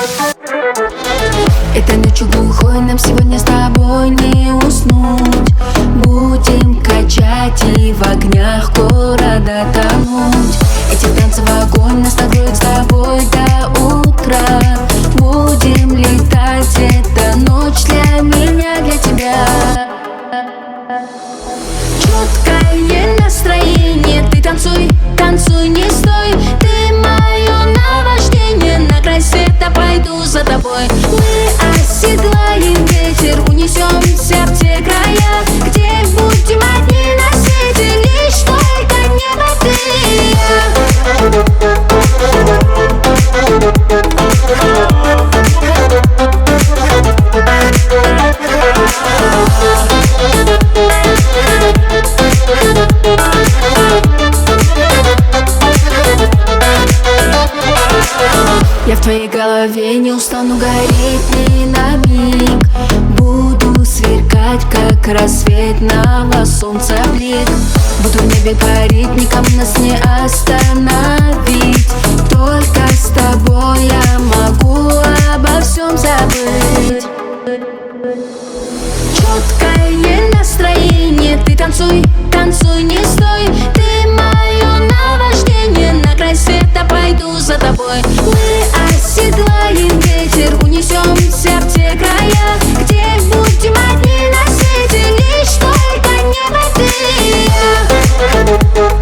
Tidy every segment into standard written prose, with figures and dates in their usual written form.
Этой ночью глухой нам сегодня с тобой не уснуть. Будем качать и в огнях города тонуть. Эти танцы в огонь нас накроют с тобой до утра. Будем летать, это ночь для меня, для тебя. Четкое настроение, ты танцуй, танцуй, не стой. Ты мое наваждение, на край света пойду за тобой. Мы оседлаем ветер, унесемся в те края, где будем одни на свете, лишь только небо, ты и я. Я в твоей голове не устану гореть ни на миг. Буду сверкать, как рассветного солнца блик. Буду в небе парить, никому нас не остановить. Только с тобой я могу обо всем забыть. Четкое настроение, ты танцуй, танцуй, не стой. Ты мое наваждение, на край света пойду за тобой. Мы оседлаем ветер, унесемся в те края, где будем одни на свете, лишь только небо, ты и я.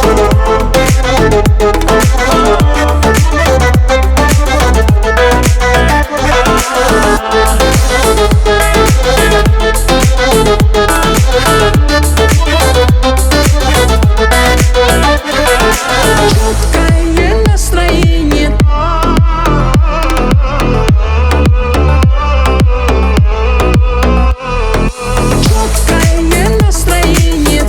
Четкое настроение. Четкое настроение.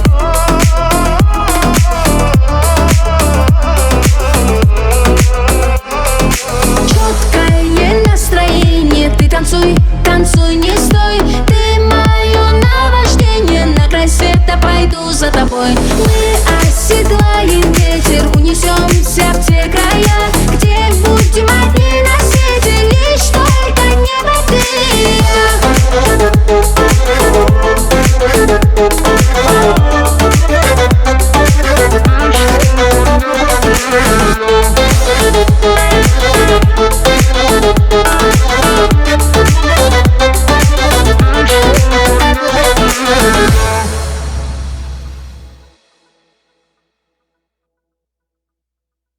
Четкое настроение. Ты танцуй, танцуй, не стой. Ты мое наваждение, на край света пойду за тобой.